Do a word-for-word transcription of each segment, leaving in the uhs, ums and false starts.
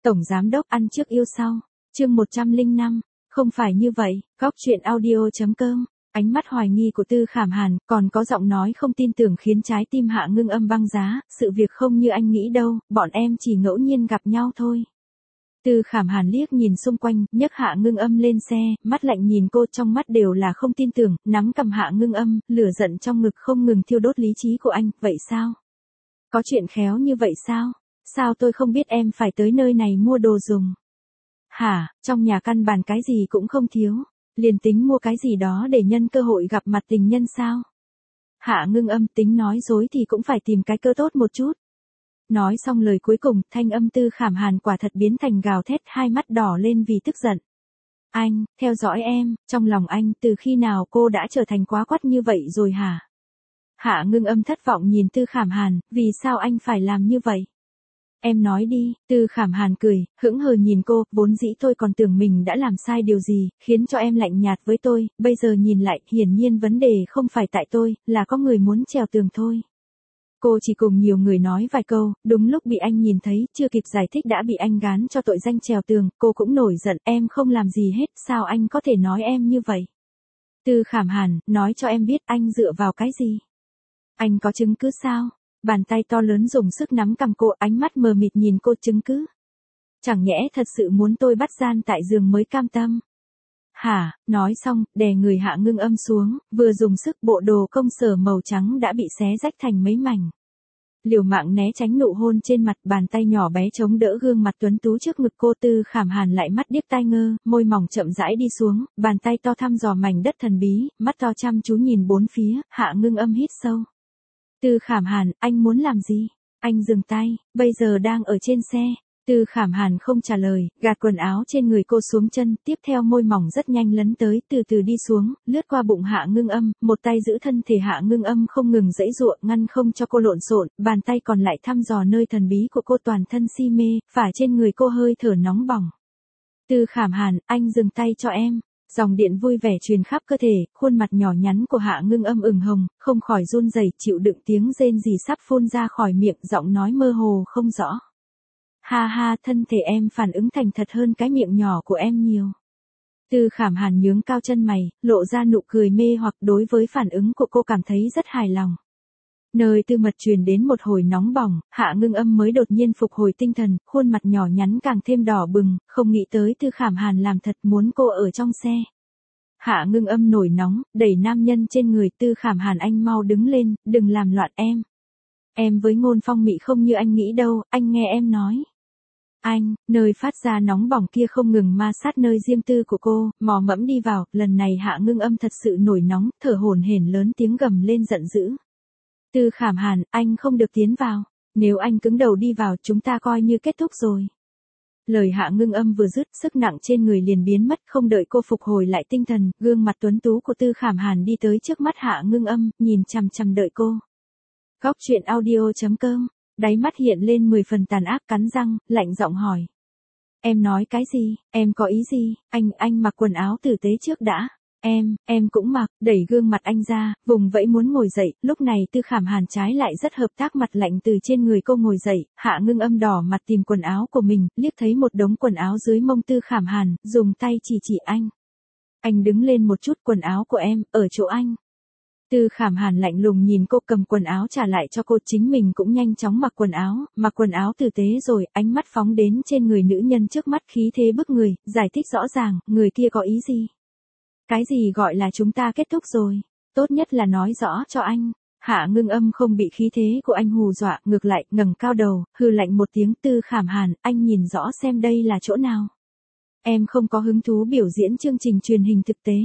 Tổng giám đốc ăn trước yêu sau. Chương một trăm lẻ năm, không phải như vậy. Góc truyện audio.com. Ánh mắt hoài nghi của Tư Khảm Hàn, còn có giọng nói không tin tưởng khiến trái tim Hạ Ngưng Âm băng giá, sự việc không như anh nghĩ đâu, bọn em chỉ ngẫu nhiên gặp nhau thôi. Tư Khảm Hàn liếc nhìn xung quanh, nhấc Hạ Ngưng Âm lên xe, mắt lạnh nhìn cô, trong mắt đều là không tin tưởng, nắm cầm Hạ Ngưng Âm, lửa giận trong ngực không ngừng thiêu đốt lý trí của anh, vậy sao? Có chuyện khéo như vậy sao? Sao tôi không biết em phải tới nơi này mua đồ dùng? Hả, trong nhà căn bản cái gì cũng không thiếu, liền tính mua cái gì đó để nhân cơ hội gặp mặt tình nhân sao? Hạ Ngưng Âm tính nói dối thì cũng phải tìm cái cơ tốt một chút. Nói xong lời cuối cùng, thanh âm Tư Khảm Hàn quả thật biến thành gào thét, hai mắt đỏ lên vì tức giận. Anh, theo dõi em, trong lòng anh, từ khi nào cô đã trở thành quá quắt như vậy rồi hả? Hạ Ngưng Âm thất vọng nhìn Tư Khảm Hàn, vì sao anh phải làm như vậy? Em nói đi, Tư Khảm Hàn cười, hững hờ nhìn cô, vốn dĩ tôi còn tưởng mình đã làm sai điều gì, khiến cho em lạnh nhạt với tôi, bây giờ nhìn lại, hiển nhiên vấn đề không phải tại tôi, là có người muốn trèo tường thôi. Cô chỉ cùng nhiều người nói vài câu, đúng lúc bị anh nhìn thấy, chưa kịp giải thích đã bị anh gán cho tội danh trèo tường, cô cũng nổi giận, em không làm gì hết, sao anh có thể nói em như vậy? Tư Khảm Hàn, nói cho em biết anh dựa vào cái gì? Anh có chứng cứ sao? Bàn tay to lớn dùng sức nắm cầm cô, ánh mắt mờ mịt nhìn cô, chứng cứ. Chẳng nhẽ thật sự muốn tôi bắt gian tại giường mới cam tâm? Hả, nói xong, đè người Hạ Ngưng Âm xuống, vừa dùng sức bộ đồ công sở màu trắng đã bị xé rách thành mấy mảnh. Liều mạng né tránh nụ hôn trên mặt, bàn tay nhỏ bé chống đỡ gương mặt tuấn tú trước ngực cô. Tư Khảm Hàn lại mắt điếc tai ngơ, môi mỏng chậm rãi đi xuống, bàn tay to thăm dò mảnh đất thần bí, mắt to chăm chú nhìn bốn phía. Hạ Ngưng Âm hít sâu. Tư Khảm Hàn, anh muốn làm gì? Anh dừng tay, bây giờ đang ở trên xe. Tư Khảm Hàn không trả lời, gạt quần áo trên người cô xuống chân, tiếp theo môi mỏng rất nhanh lấn tới, từ từ đi xuống, lướt qua bụng Hạ Ngưng Âm, một tay giữ thân thể Hạ Ngưng Âm không ngừng giãy giụa, ngăn không cho cô lộn xộn, bàn tay còn lại thăm dò nơi thần bí của cô, toàn thân si mê, phả trên người cô hơi thở nóng bỏng. Tư Khảm Hàn, anh dừng tay cho em. Dòng điện vui vẻ truyền khắp cơ thể, khuôn mặt nhỏ nhắn của Hạ Ngưng Âm ửng hồng, không khỏi run rẩy, chịu đựng tiếng rên rỉ sắp phun ra khỏi miệng, giọng nói mơ hồ không rõ. Ha ha, thân thể em phản ứng thành thật hơn cái miệng nhỏ của em nhiều. Tư Khảm Hàn nhướng cao chân mày, lộ ra nụ cười mê hoặc, đối với phản ứng của cô cảm thấy rất hài lòng. Nơi tư mật truyền đến một hồi nóng bỏng, Hạ Ngưng Âm mới đột nhiên phục hồi tinh thần, khuôn mặt nhỏ nhắn càng thêm đỏ bừng, không nghĩ tới Tư Khảm Hàn làm thật muốn cô ở trong xe. Hạ Ngưng Âm nổi nóng, đẩy nam nhân trên người. Tư Khảm Hàn, anh mau đứng lên, đừng làm loạn em. Em với ngôn phong mị không như anh nghĩ đâu, anh nghe em nói. Anh, nơi phát ra nóng bỏng kia không ngừng ma sát nơi riêng tư của cô, mò mẫm đi vào, lần này Hạ Ngưng Âm thật sự nổi nóng, thở hổn hển lớn tiếng gầm lên giận dữ. Tư Khảm Hàn, anh không được tiến vào, nếu anh cứng đầu đi vào chúng ta coi như kết thúc rồi. Lời Hạ Ngưng Âm vừa dứt, sức nặng trên người liền biến mất, không đợi cô phục hồi lại tinh thần, gương mặt tuấn tú của Tư Khảm Hàn đi tới trước mắt Hạ Ngưng Âm, nhìn chằm chằm đợi cô. Góc truyện audio.com. Đáy mắt hiện lên mười phần tàn ác, cắn răng, lạnh giọng hỏi. Em nói cái gì, em có ý gì, anh, anh mặc quần áo tử tế trước đã. Em, em cũng mặc, đẩy gương mặt anh ra, vùng vẫy muốn ngồi dậy, lúc này Tư Khảm Hàn trái lại rất hợp tác, mặt lạnh từ trên người cô ngồi dậy. Hạ Ngưng Âm đỏ mặt tìm quần áo của mình, liếc thấy một đống quần áo dưới mông Tư Khảm Hàn, dùng tay chỉ chỉ anh. Anh đứng lên một chút, quần áo của em, ở chỗ anh. Tư Khảm Hàn lạnh lùng nhìn cô, cầm quần áo trả lại cho cô, chính mình cũng nhanh chóng mặc quần áo, mặc quần áo tử tế rồi, ánh mắt phóng đến trên người nữ nhân trước mắt, khí thế bức người, giải thích rõ ràng, người kia có ý gì? Cái gì gọi là chúng ta kết thúc rồi? Tốt nhất là nói rõ cho anh. Hạ Ngưng Âm không bị khí thế của anh hù dọa, ngược lại, ngẩng cao đầu, hừ lạnh một tiếng. Tư Khảm Hàn, anh nhìn rõ xem đây là chỗ nào. Em không có hứng thú biểu diễn chương trình truyền hình thực tế.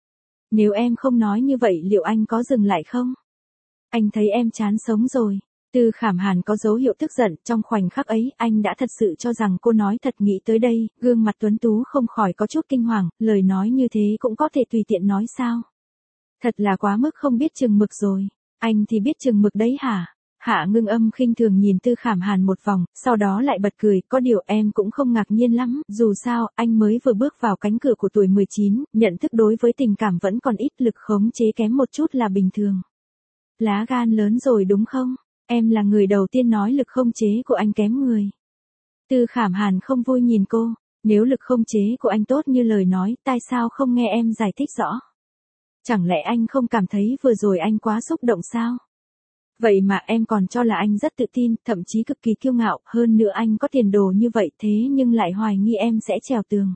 Nếu em không nói như vậy liệu anh có dừng lại không? Anh thấy em chán sống rồi. Tư Khảm Hàn có dấu hiệu tức giận, trong khoảnh khắc ấy, anh đã thật sự cho rằng cô nói thật. Nghĩ tới đây, gương mặt tuấn tú không khỏi có chút kinh hoàng, lời nói như thế cũng có thể tùy tiện nói sao? Thật là quá mức không biết chừng mực rồi. Anh thì biết chừng mực đấy hả? Hạ Ngưng Âm khinh thường nhìn Tư Khảm Hàn một vòng, sau đó lại bật cười, có điều em cũng không ngạc nhiên lắm, dù sao, anh mới vừa bước vào cánh cửa của tuổi mười chín, nhận thức đối với tình cảm vẫn còn ít, lực khống chế kém một chút là bình thường. Lá gan lớn rồi đúng không? Em là người đầu tiên nói lực khống chế của anh kém người. Tư Khảm Hàn không vui nhìn cô, nếu lực không chế của anh tốt như lời nói, tại sao không nghe em giải thích rõ? Chẳng lẽ anh không cảm thấy vừa rồi anh quá xúc động sao? Vậy mà em còn cho là anh rất tự tin, thậm chí cực kỳ kiêu ngạo, hơn nữa anh có tiền đồ như vậy thế nhưng lại hoài nghi em sẽ trèo tường.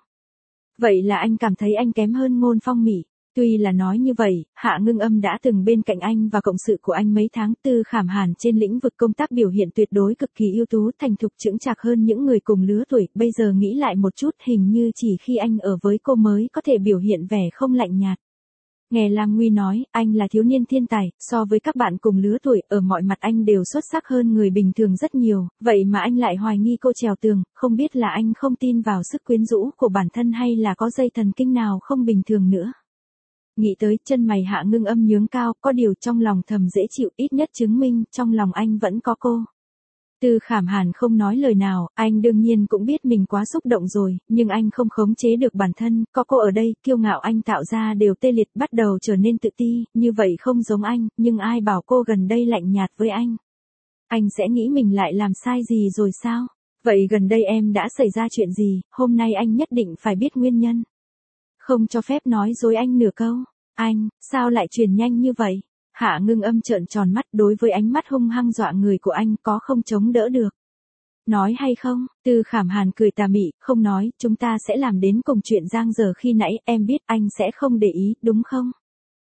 Vậy là anh cảm thấy anh kém hơn Ngôn Phong Mỹ. Tuy là nói như vậy, Hạ Ngưng Âm đã từng bên cạnh anh và cộng sự của anh mấy tháng. Tư Khảm Hàn trên lĩnh vực công tác biểu hiện tuyệt đối cực kỳ ưu tú, thành thục chững chạc hơn những người cùng lứa tuổi. Bây giờ nghĩ lại một chút, hình như chỉ khi anh ở với cô mới có thể biểu hiện vẻ không lạnh nhạt. Nghe Lam Nguy nói, anh là thiếu niên thiên tài, so với các bạn cùng lứa tuổi, ở mọi mặt anh đều xuất sắc hơn người bình thường rất nhiều, vậy mà anh lại hoài nghi cô trèo tường, không biết là anh không tin vào sức quyến rũ của bản thân hay là có dây thần kinh nào không bình thường nữa. Nghĩ tới, chân mày Hạ Ngưng Âm nhướng cao, có điều trong lòng thầm dễ chịu, ít nhất chứng minh trong lòng anh vẫn có cô. Tư Khảm Hàn không nói lời nào, anh đương nhiên cũng biết mình quá xúc động rồi, nhưng anh không khống chế được bản thân, có cô ở đây, kiêu ngạo anh tạo ra đều tê liệt, bắt đầu trở nên tự ti, như vậy không giống anh, nhưng ai bảo cô gần đây lạnh nhạt với anh. Anh sẽ nghĩ mình lại làm sai gì rồi sao? Vậy gần đây em đã xảy ra chuyện gì, hôm nay anh nhất định phải biết nguyên nhân. Không cho phép nói dối anh nửa câu. Anh, sao lại truyền nhanh như vậy? Hạ Ngưng Âm trợn tròn mắt, đối với ánh mắt hung hăng dọa người của anh có không chống đỡ được. Nói hay không? Tư Khảm Hàn cười tà mị, không nói, chúng ta sẽ làm đến cùng chuyện giang dở khi nãy, em biết anh sẽ không để ý, đúng không?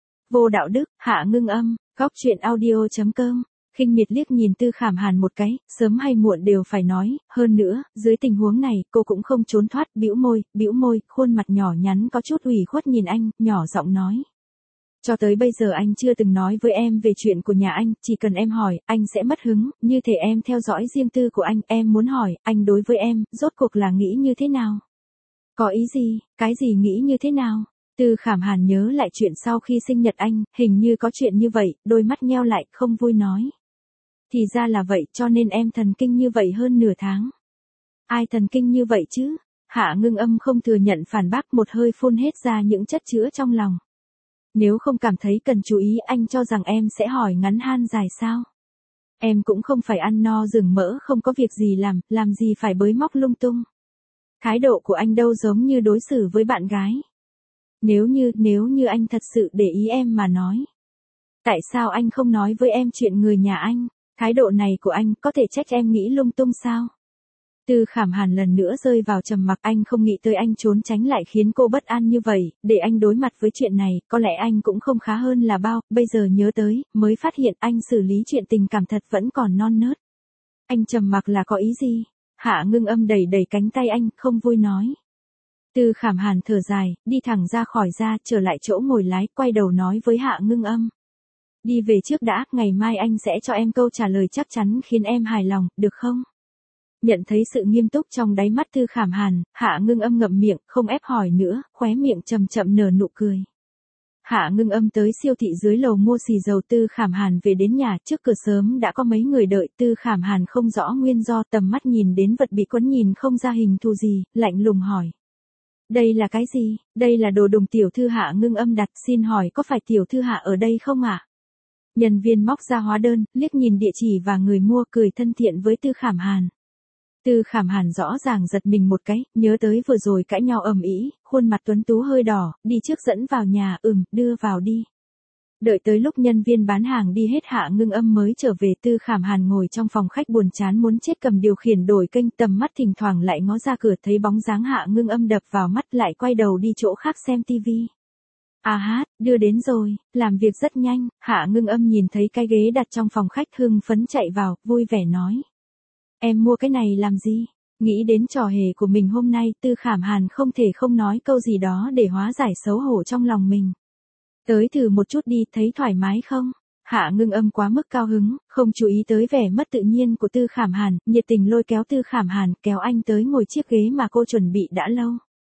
Vô đạo đức, Hạ Ngưng Âm, góc truyện audio chấm com. Khinh miệt liếc nhìn Tư Khảm Hàn một cái, sớm hay muộn đều phải nói, hơn nữa, dưới tình huống này, cô cũng không trốn thoát, bĩu môi, bĩu môi, khuôn mặt nhỏ nhắn có chút ủy khuất nhìn anh, nhỏ giọng nói. Cho tới bây giờ anh chưa từng nói với em về chuyện của nhà anh, chỉ cần em hỏi, anh sẽ mất hứng, như thể em theo dõi riêng tư của anh, em muốn hỏi, anh đối với em, rốt cuộc là nghĩ như thế nào? Có ý gì, cái gì nghĩ như thế nào? Tư Khảm Hàn nhớ lại chuyện sau khi sinh nhật anh, hình như có chuyện như vậy, đôi mắt nheo lại, không vui nói. Thì ra là vậy, cho nên em thần kinh như vậy hơn nửa tháng. Ai thần kinh như vậy chứ? Hạ Ngưng Âm không thừa nhận phản bác, một hơi phun hết ra những chất chứa trong lòng. Nếu không cảm thấy cần chú ý, anh cho rằng em sẽ hỏi ngắn han dài sao? Em cũng không phải ăn no rừng mỡ không có việc gì làm, làm gì phải bới móc lung tung. Thái độ của anh đâu giống như đối xử với bạn gái. Nếu như, nếu như anh thật sự để ý em mà nói. Tại sao anh không nói với em chuyện người nhà anh? Thái độ này của anh có thể trách em nghĩ lung tung sao? Tư Khảm Hàn lần nữa rơi vào trầm mặc, anh không nghĩ tới anh trốn tránh lại khiến cô bất an như vậy, để anh đối mặt với chuyện này, có lẽ anh cũng không khá hơn là bao, bây giờ nhớ tới, mới phát hiện anh xử lý chuyện tình cảm thật vẫn còn non nớt. Anh trầm mặc là có ý gì? Hạ Ngưng Âm đẩy đẩy cánh tay anh, không vui nói. Tư Khảm Hàn thở dài, đi thẳng ra khỏi ra, trở lại chỗ ngồi lái, quay đầu nói với Hạ Ngưng Âm. Đi về trước đã, ngày mai anh sẽ cho em câu trả lời chắc chắn khiến em hài lòng, được không? Nhận thấy sự nghiêm túc trong đáy mắt Tư Khảm Hàn, Hạ Ngưng Âm ngậm miệng, không ép hỏi nữa, khóe miệng chậm chậm nở nụ cười. Hạ Ngưng Âm tới siêu thị dưới lầu mua xì dầu. Tư Khảm Hàn về đến nhà, trước cửa sớm đã có mấy người đợi. Tư Khảm Hàn không rõ nguyên do, tầm mắt nhìn đến vật bị quấn nhìn không ra hình thù gì, lạnh lùng hỏi. Đây là cái gì? Đây là đồ đùng tiểu thư Hạ Ngưng Âm đặt, xin hỏi có phải tiểu thư Hạ ở đây không ạ? Nhân viên móc ra hóa đơn, liếc nhìn địa chỉ và người mua, cười thân thiện với Tư Khảm Hàn. Tư Khảm Hàn rõ ràng giật mình một cái, nhớ tới vừa rồi cãi nhau ầm ĩ, khuôn mặt tuấn tú hơi đỏ, đi trước dẫn vào nhà, ừm, đưa vào đi. Đợi tới lúc nhân viên bán hàng đi hết, Hạ Ngưng Âm mới trở về. Tư Khảm Hàn ngồi trong phòng khách buồn chán muốn chết, cầm điều khiển đổi kênh, tầm mắt thỉnh thoảng lại ngó ra cửa, thấy bóng dáng Hạ Ngưng Âm đập vào mắt, lại quay đầu đi chỗ khác xem tivi. À hát, đưa đến rồi, làm việc rất nhanh. Hạ Ngưng Âm nhìn thấy cái ghế đặt trong phòng khách, hưng phấn chạy vào, vui vẻ nói. Em mua cái này làm gì? Nghĩ đến trò hề của mình hôm nay, Tư Khảm Hàn không thể không nói câu gì đó để hóa giải xấu hổ trong lòng mình. Tới thử một chút đi, thấy thoải mái không? Hạ Ngưng Âm quá mức cao hứng, không chú ý tới vẻ mất tự nhiên của Tư Khảm Hàn, nhiệt tình lôi kéo Tư Khảm Hàn, kéo anh tới ngồi chiếc ghế mà cô chuẩn bị đã lâu.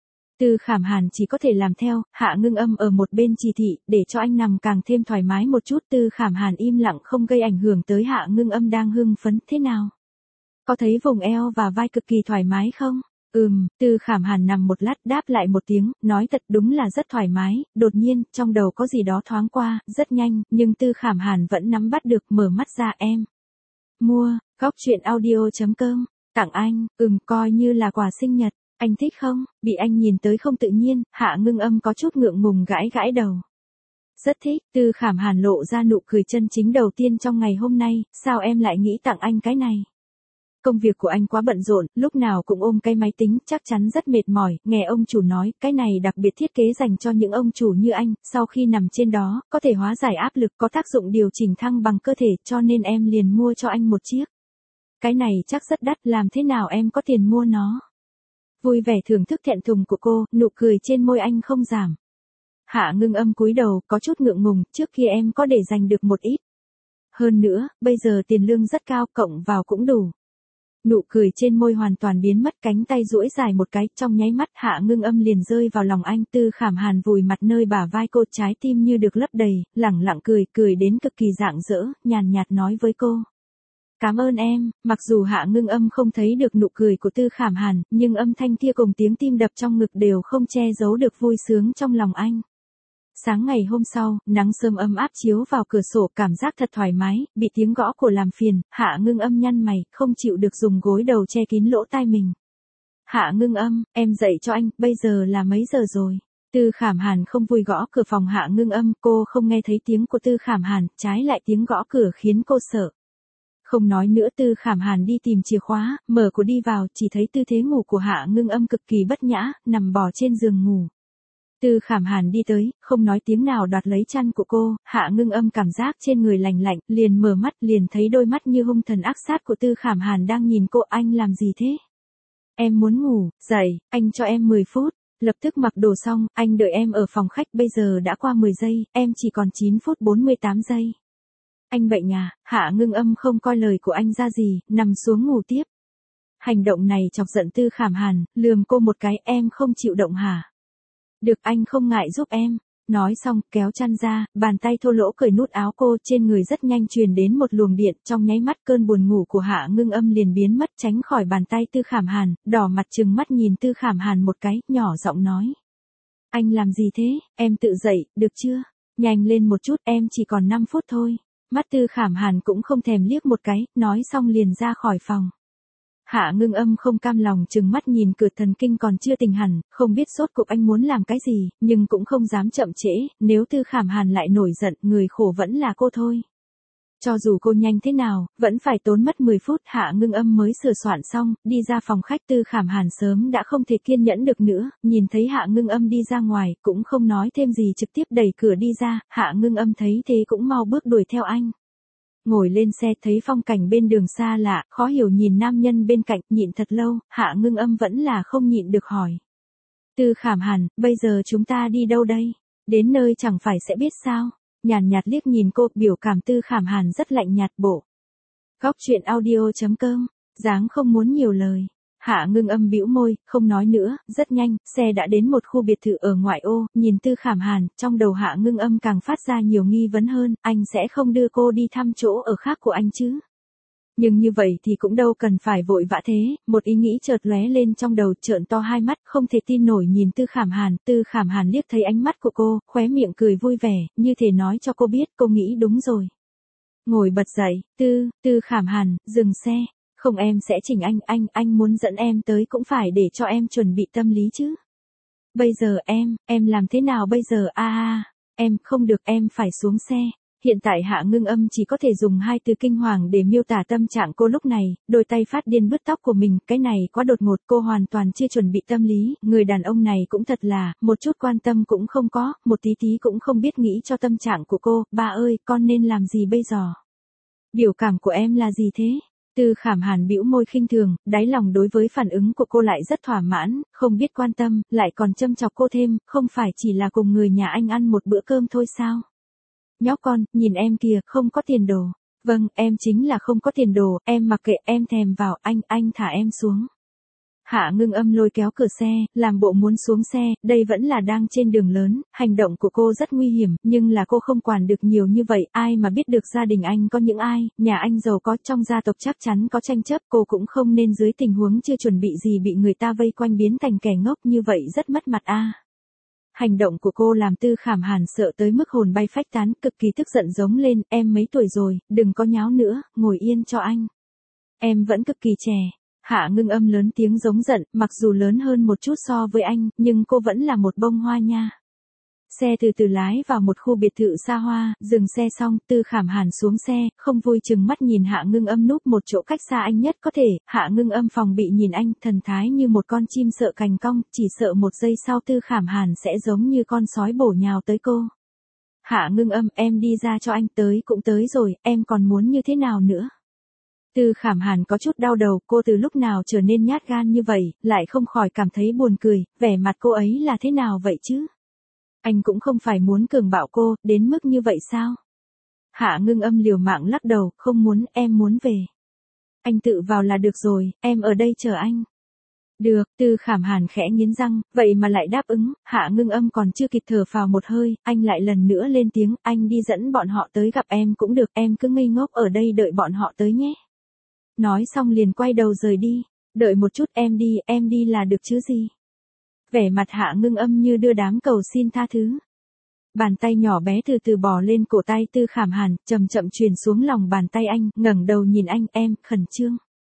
Tư Khảm Hàn chỉ có thể làm theo, Hạ Ngưng Âm ở một bên chỉ thị, để cho anh nằm càng thêm thoải mái một chút. Tư Khảm Hàn im lặng không gây ảnh hưởng tới Hạ Ngưng Âm đang hưng phấn. Thế nào? Có thấy vùng eo và vai cực kỳ thoải mái không? Ừm, Tư Khảm Hàn nằm một lát đáp lại một tiếng, nói thật đúng là rất thoải mái. Đột nhiên, trong đầu có gì đó thoáng qua, rất nhanh, nhưng Tư Khảm Hàn vẫn nắm bắt được, mở mắt ra. Em mua, góc truyện audio chấm com Tặng anh, ừm, coi như là quà sinh nhật, anh thích không? Bị anh nhìn tới không tự nhiên, Hạ Ngưng Âm có chút ngượng ngùng gãi gãi đầu. Rất thích, Tư Khảm Hàn lộ ra nụ cười chân chính đầu tiên trong ngày hôm nay, sao em lại nghĩ tặng anh cái này? Công việc của anh quá bận rộn, lúc nào cũng ôm cái máy tính, chắc chắn rất mệt mỏi, nghe ông chủ nói, cái này đặc biệt thiết kế dành cho những ông chủ như anh, sau khi nằm trên đó, có thể hóa giải áp lực, có tác dụng điều chỉnh thăng bằng cơ thể, cho nên em liền mua cho anh một chiếc. Cái này chắc rất đắt, làm thế nào em có tiền mua nó? Vui vẻ thưởng thức thẹn thùng của cô, nụ cười trên môi anh không giảm. Hạ Ngưng Âm cúi đầu, có chút ngượng ngùng, trước kia em có để dành được một ít. Hơn nữa, bây giờ tiền lương rất cao, cộng vào cũng đủ. Nụ cười trên môi hoàn toàn biến mất, cánh tay duỗi dài một cái, trong nháy mắt Hạ Ngưng Âm liền rơi vào lòng anh. Tư Khảm Hàn vùi mặt nơi bả vai cô, trái tim như được lấp đầy, lẳng lặng cười, cười đến cực kỳ rạng rỡ, nhàn nhạt nói với cô. Cảm ơn em. Mặc dù Hạ Ngưng Âm không thấy được nụ cười của Tư Khảm Hàn, nhưng âm thanh kia cùng tiếng tim đập trong ngực đều không che giấu được vui sướng trong lòng anh. Sáng ngày hôm sau, nắng sớm ấm áp chiếu vào cửa sổ, cảm giác thật thoải mái, bị tiếng gõ của làm phiền, Hạ Ngưng Âm nhăn mày, không chịu được dùng gối đầu che kín lỗ tai mình. Hạ Ngưng Âm, em dậy cho anh, bây giờ là mấy giờ rồi? Tư Khảm Hàn không vui gõ cửa phòng Hạ Ngưng Âm, cô không nghe thấy tiếng của Tư Khảm Hàn, trái lại tiếng gõ cửa khiến cô sợ. Không nói nữa, Tư Khảm Hàn đi tìm chìa khóa, mở cửa đi vào, chỉ thấy tư thế ngủ của Hạ Ngưng Âm cực kỳ bất nhã, nằm bò trên giường ngủ. Tư Khảm Hàn đi tới, không nói tiếng nào đoạt lấy chăn của cô, Hạ Ngưng Âm cảm giác trên người lạnh lạnh, liền mở mắt, liền thấy đôi mắt như hung thần ác sát của Tư Khảm Hàn đang nhìn cô. Anh làm gì thế? Em muốn ngủ, dậy, anh cho em mười phút. Lập tức mặc đồ xong, anh đợi em ở phòng khách, bây giờ đã qua mười giây, em chỉ còn chín phút bốn mươi tám giây. Anh bệnh à? Hạ Ngưng Âm không coi lời của anh ra gì, nằm xuống ngủ tiếp. Hành động này chọc giận Tư Khảm Hàn, lườm cô một cái, em không chịu động hả? Được, anh không ngại giúp em. Nói xong, kéo chăn ra, bàn tay thô lỗ cởi nút áo cô, trên người rất nhanh truyền đến một luồng điện, trong nháy mắt cơn buồn ngủ của Hạ Ngưng Âm liền biến mất, tránh khỏi bàn tay Tư Khảm Hàn, đỏ mặt trừng mắt nhìn Tư Khảm Hàn một cái, nhỏ giọng nói. Anh làm gì thế? Em tự dậy, được chưa? Nhanh lên một chút, em chỉ còn năm phút thôi. Mắt Tư Khảm Hàn cũng không thèm liếc một cái, nói xong liền ra khỏi phòng. Hạ Ngưng Âm không cam lòng trừng mắt nhìn cửa, thần kinh còn chưa tỉnh hẳn, không biết sốt cuộc anh muốn làm cái gì, nhưng cũng không dám chậm trễ, nếu Tư Khảm Hàn lại nổi giận, người khổ vẫn là cô thôi. Cho dù cô nhanh thế nào, vẫn phải tốn mất mười phút, Hạ Ngưng Âm mới sửa soạn xong, đi ra phòng khách. Tư Khảm Hàn sớm đã không thể kiên nhẫn được nữa, nhìn thấy Hạ Ngưng Âm đi ra ngoài, cũng không nói thêm gì, trực tiếp đẩy cửa đi ra. Hạ Ngưng Âm thấy thế cũng mau bước đuổi theo anh. Ngồi lên xe, thấy phong cảnh bên đường xa lạ, khó hiểu nhìn nam nhân bên cạnh, nhịn thật lâu, Hạ Ngưng Âm vẫn là không nhịn được hỏi. Tư Khảm Hàn, bây giờ chúng ta đi đâu đây? Đến nơi chẳng phải sẽ biết sao? Nhàn nhạt liếc nhìn cô, biểu cảm Tư Khảm Hàn rất lạnh nhạt. Bộ Góc truyện audio chấm com, dáng không muốn nhiều lời. Hạ Ngưng Âm bĩu môi, không nói nữa. Rất nhanh, xe đã đến một khu biệt thự ở ngoại ô, nhìn Tư Khảm Hàn, trong đầu Hạ Ngưng Âm càng phát ra nhiều nghi vấn hơn, anh sẽ không đưa cô đi thăm chỗ ở khác của anh chứ? Nhưng như vậy thì cũng đâu cần phải vội vã thế, một ý nghĩ chợt lóe lên trong đầu, trợn to hai mắt, không thể tin nổi nhìn Tư Khảm Hàn. Tư Khảm Hàn liếc thấy ánh mắt của cô, khóe miệng cười vui vẻ, như thể nói cho cô biết cô nghĩ đúng rồi. Ngồi bật dậy, Tư, Tư Khảm Hàn, dừng xe. Không, em sẽ chỉnh anh, anh, anh muốn dẫn em tới cũng phải để cho em chuẩn bị tâm lý chứ. Bây giờ em, em làm thế nào bây giờ? A a, em, không được, em phải xuống xe. Hiện tại Hạ Ngưng Âm chỉ có thể dùng hai từ kinh hoàng để miêu tả tâm trạng cô lúc này, đôi tay phát điên bứt tóc của mình, cái này quá đột ngột, cô hoàn toàn chưa chuẩn bị tâm lý, người đàn ông này cũng thật là, một chút quan tâm cũng không có, một tí tí cũng không biết nghĩ cho tâm trạng của cô. Ba ơi, con nên làm gì bây giờ? Biểu cảm của em là gì thế? Tư Khảm Hàn bĩu môi khinh thường, đáy lòng đối với phản ứng của cô lại rất thỏa mãn, không biết quan tâm, lại còn châm chọc cô thêm, không phải chỉ là cùng người nhà anh ăn một bữa cơm thôi sao? Nhóc con, nhìn em kìa, không có tiền đồ. Vâng, em chính là không có tiền đồ, em mặc kệ, em thèm vào, anh, anh thả em xuống. Hạ Ngưng Âm lôi kéo cửa xe, làm bộ muốn xuống xe, đây vẫn là đang trên đường lớn, hành động của cô rất nguy hiểm, nhưng là cô không quản được nhiều như vậy, ai mà biết được gia đình anh có những ai, nhà anh giàu có, trong gia tộc chắc chắn có tranh chấp, cô cũng không nên dưới tình huống chưa chuẩn bị gì bị người ta vây quanh biến thành kẻ ngốc như vậy, rất mất mặt a. À. Hành động của cô làm Tư Khảm Hàn sợ tới mức hồn bay phách tán, cực kỳ tức giận giống lên, em mấy tuổi rồi, đừng có nháo nữa, ngồi yên cho anh. Em vẫn cực kỳ trẻ. Hạ Ngưng Âm lớn tiếng giống giận, mặc dù lớn hơn một chút so với anh, nhưng cô vẫn là một bông hoa nha. Xe từ từ lái vào một khu biệt thự xa hoa, dừng xe xong, Tư Khảm Hàn xuống xe, không vui chừng mắt nhìn Hạ Ngưng Âm núp một chỗ cách xa anh nhất có thể, Hạ Ngưng Âm phòng bị nhìn anh, thần thái như một con chim sợ cành cong, chỉ sợ một giây sau Tư Khảm Hàn sẽ giống như con sói bổ nhào tới cô. Hạ Ngưng Âm, em đi ra cho anh, tới cũng tới rồi, em còn muốn như thế nào nữa? Tư Khảm Hàn có chút đau đầu, cô từ lúc nào trở nên nhát gan như vậy, lại không khỏi cảm thấy buồn cười, vẻ mặt cô ấy là thế nào vậy chứ? Anh cũng không phải muốn cường bạo cô, đến mức như vậy sao? Hạ Ngưng Âm liều mạng lắc đầu, không muốn, em muốn về. Anh tự vào là được rồi, em ở đây chờ anh. Được, Tư Khảm Hàn khẽ nghiến răng, vậy mà lại đáp ứng, Hạ Ngưng Âm còn chưa kịp thở phào một hơi, anh lại lần nữa lên tiếng, anh đi dẫn bọn họ tới gặp em cũng được, em cứ ngây ngốc ở đây đợi bọn họ tới nhé. Nói xong liền quay đầu rời đi, đợi một chút em đi, em đi là được chứ gì. Vẻ mặt Hạ Ngưng Âm như đưa đám cầu xin tha thứ. Bàn tay nhỏ bé từ từ bò lên cổ tay Tư Khảm Hàn, chậm chậm truyền xuống lòng bàn tay anh, ngẩng đầu nhìn anh, em, khẩn trương.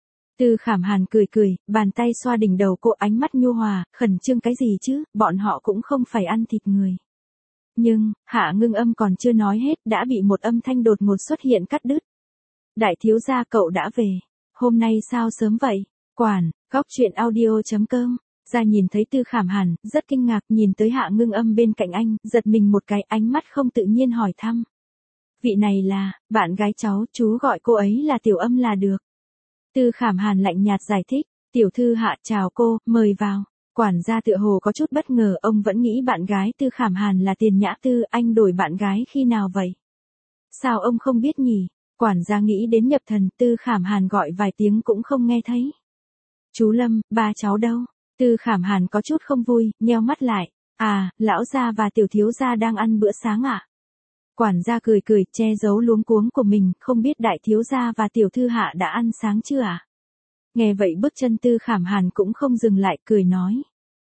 Tư Khảm Hàn cười cười, bàn tay xoa đỉnh đầu cô, ánh mắt nhu hòa, khẩn trương cái gì chứ, bọn họ cũng không phải ăn thịt người. Nhưng, Hạ Ngưng Âm còn chưa nói hết, đã bị một âm thanh đột ngột xuất hiện cắt đứt. Đại thiếu gia cậu đã về, hôm nay sao sớm vậy? Quản, góc truyện audio chấm com. Ra nhìn thấy Tư Khảm Hàn, rất kinh ngạc nhìn tới Hạ Ngưng Âm bên cạnh anh, giật mình một cái, ánh mắt không tự nhiên hỏi thăm. Vị này là, bạn gái cháu, chú gọi cô ấy là Tiểu Âm là được. Tư Khảm Hàn lạnh nhạt giải thích, tiểu thư Hạ chào cô, mời vào. Quản gia tựa hồ có chút bất ngờ, ông vẫn nghĩ bạn gái Tư Khảm Hàn là Tiền Nhã Tư, anh đổi bạn gái khi nào vậy? Sao ông không biết nhỉ? Quản gia nghĩ đến nhập thần, Tư Khảm Hàn gọi vài tiếng cũng không nghe thấy. Chú Lâm, ba cháu đâu? Tư Khảm Hàn có chút không vui, nheo mắt lại. À, lão gia và tiểu thiếu gia đang ăn bữa sáng ạ. À? Quản gia cười cười, che giấu luống cuống của mình, không biết đại thiếu gia và tiểu thư Hạ đã ăn sáng chưa ạ? À? Nghe vậy bước chân Tư Khảm Hàn cũng không dừng lại, cười nói.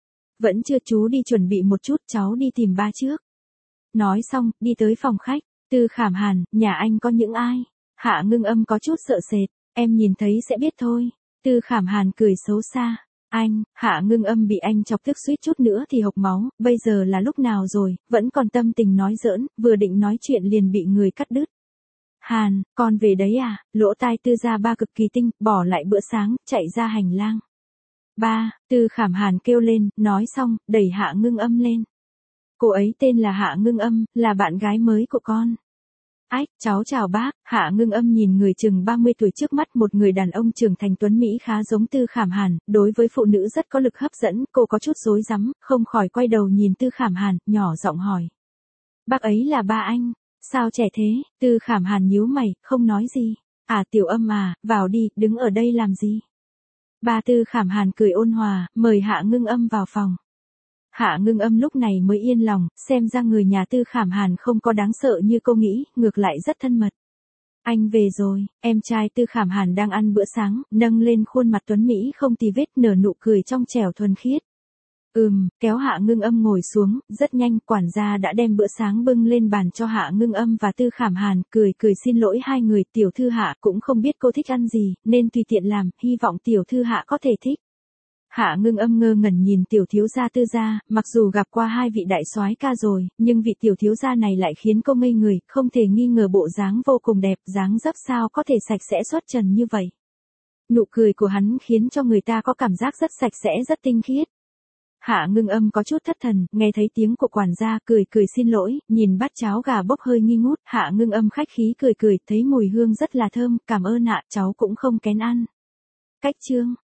Vẫn chưa, chú đi chuẩn bị một chút, cháu đi tìm ba trước. Nói xong, đi tới phòng khách. Tư Khảm Hàn, nhà anh có những ai? Hạ Ngưng Âm có chút sợ sệt, em nhìn thấy sẽ biết thôi. Tư Khảm Hàn cười xấu xa. Anh, Hạ Ngưng Âm bị anh chọc tức suýt chút nữa thì hộc máu, bây giờ là lúc nào rồi, vẫn còn tâm tình nói giỡn, vừa định nói chuyện liền bị người cắt đứt. Hàn, con về đấy à, lỗ tai Tư gia ba cực kỳ tinh, bỏ lại bữa sáng, chạy ra hành lang. Ba, Tư Khảm Hàn kêu lên, nói xong, đẩy Hạ Ngưng Âm lên. Cô ấy tên là Hạ Ngưng Âm, là bạn gái mới của con. Ách, cháu chào bác, Hạ Ngưng Âm nhìn người chừng ba mươi tuổi trước mắt, một người đàn ông trưởng thành tuấn Mỹ khá giống Tư Khảm Hàn, đối với phụ nữ rất có lực hấp dẫn, cô có chút rối rắm, không khỏi quay đầu nhìn Tư Khảm Hàn, nhỏ giọng hỏi. Bác ấy là ba anh, sao trẻ thế? Tư Khảm Hàn nhíu mày, không nói gì. À Tiểu Âm à, vào đi, đứng ở đây làm gì? Ba Tư Khảm Hàn cười ôn hòa, mời Hạ Ngưng Âm vào phòng. Hạ Ngưng Âm lúc này mới yên lòng, xem ra người nhà Tư Khảm Hàn không có đáng sợ như cô nghĩ, ngược lại rất thân mật. Anh về rồi, em trai Tư Khảm Hàn đang ăn bữa sáng, nâng lên khuôn mặt tuấn Mỹ không tì vết, nở nụ cười trong trẻo thuần khiết. Ừm, kéo Hạ Ngưng Âm ngồi xuống, rất nhanh quản gia đã đem bữa sáng bưng lên bàn cho Hạ Ngưng Âm và Tư Khảm Hàn, cười cười xin lỗi hai người, tiểu thư Hạ cũng không biết cô thích ăn gì, nên tùy tiện làm, hy vọng tiểu thư Hạ có thể thích. Hạ Ngưng Âm ngơ ngẩn nhìn tiểu thiếu gia Tư gia, mặc dù gặp qua hai vị đại soái ca rồi, nhưng vị tiểu thiếu gia này lại khiến cô ngây người, không thể nghi ngờ bộ dáng vô cùng đẹp, dáng dấp sao có thể sạch sẽ xuất trần như vậy. Nụ cười của hắn khiến cho người ta có cảm giác rất sạch sẽ, rất tinh khiết. Hạ Ngưng Âm có chút thất thần, nghe thấy tiếng của quản gia, cười cười xin lỗi, nhìn bát cháo gà bốc hơi nghi ngút, Hạ Ngưng Âm khách khí cười cười, thấy mùi hương rất là thơm, cảm ơn ạ, cháu cũng không kén ăn. Cách chương